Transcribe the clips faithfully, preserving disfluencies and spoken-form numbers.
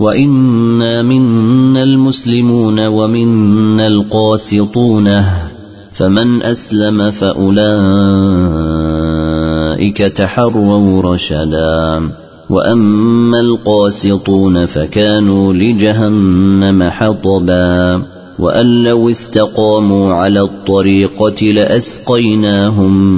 وإنا منا المسلمون ومنا القاسطون فمن أسلم فأولئك تحروا رشدا وأما القاسطون فكانوا لجهنم حطبا وأن لو استقاموا على الطريقة لأسقيناهم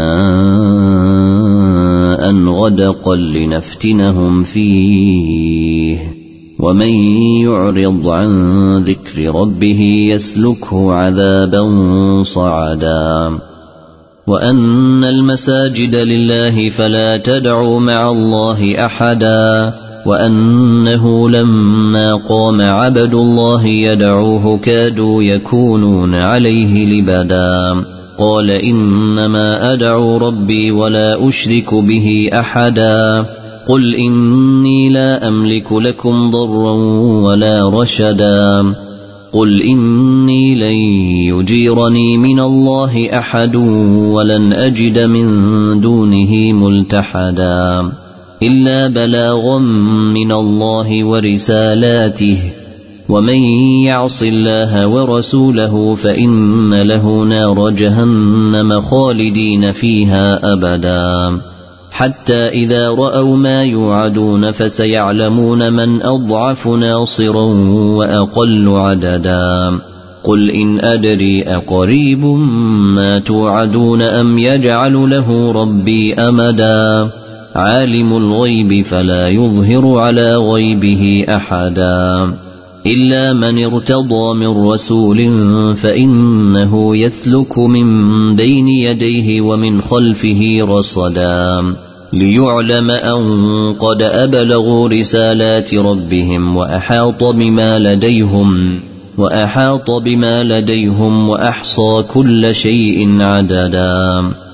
ماء غدقا لنفتنهم فيه ومن يعرض عن ذكر ربه يسلكه عذابا صعدا وأن المساجد لله فلا تدعوا مع الله أحدا وأنه لما قام عبد الله يدعوه كادوا يكونون عليه لبدا قال إنما أدعو ربي ولا أشرك به أحدا قل إني لا أملك لكم ضرا ولا رشدا قل إني لن يجيرني من الله أحد ولن أجد من دونه ملتحدا إلا بلاغا من الله ورسالاته ومن يعص الله ورسوله فإن له نار جهنم خالدين فيها أبدا حتى إذا رأوا ما يوعدون فسيعلمون من أضعف ناصرا وأقل عددا قل إن أدري أقريب ما توعدون أم يجعل له ربي أمدا عالم الغيب فلا يظهر على غيبه أحدا إلا من ارتضى من رسول فإنه يسلك من بين يديه ومن خلفه رصدا ليعلم أن قد أبلغوا رسالات ربهم وأحاط بما لديهم وأحاط بما لديهم وأحصى كل شيء عددا.